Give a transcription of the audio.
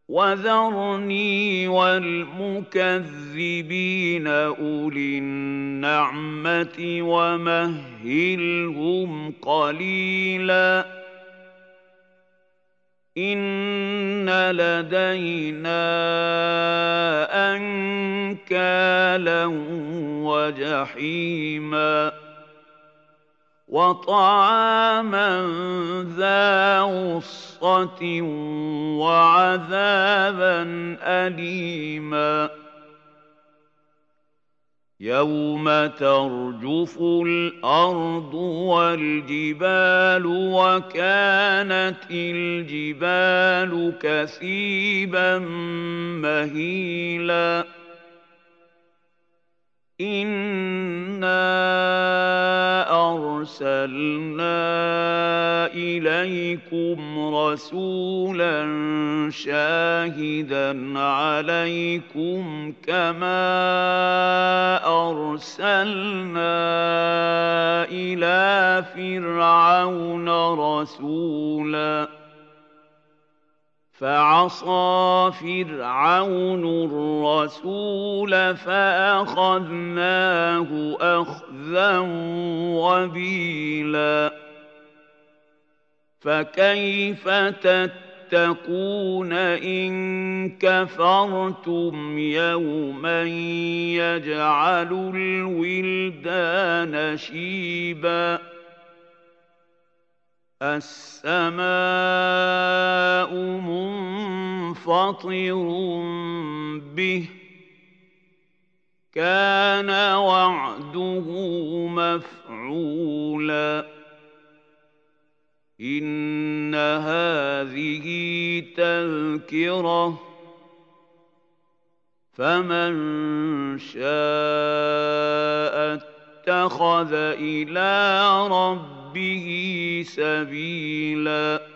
وَذَرْنِي وَالْمُكَذِّبِينَ أُولِي النَّعْمَةِ وَمَهِّلْهُمْ قَلِيلًا إِنَّ لَدَيْنَا أَنكَالًا وَجَحِيمًا وَطَعَامًا ذَا غُصَّةٍ وَعَذَابًا أَلِيمًا يَوْمَ تَرْجُفُ الْأَرْضُ وَالْجِبَالُ وَكَانَتِ الْجِبَالُ كَثِيبًا مَّهِيلًا إِنَّا أَرْسَلْنَا إِلَيْكُمْ رَسُولًا شَاهِدًا عَلَيْكُمْ كَمَا أَرْسَلْنَا إِلَىٰ فِرْعَوْنَ رَسُولًا فَعَصَىٰ فِرْعَوْنُ الرَّسُولَ فَأَخَذْنَاهُ أَخْذًا وَبِيلًا فَكَيْفَ تَتَّقُونَ إِن كَفَرْتُمْ يَوْمًا يَجْعَلُ الْوِلْدَانَ شِيبًا السَّمَاءُ مُنفَطِرٌ بِهِ كَانَ وَعْدُهُ مَفْعُولًا إِنَّ هَٰذِهِ تَذْكِرَةٌ فَمَن شَاءَ اتَّخَذَ إِلَىٰ رَبِّهِ سَبِيلًا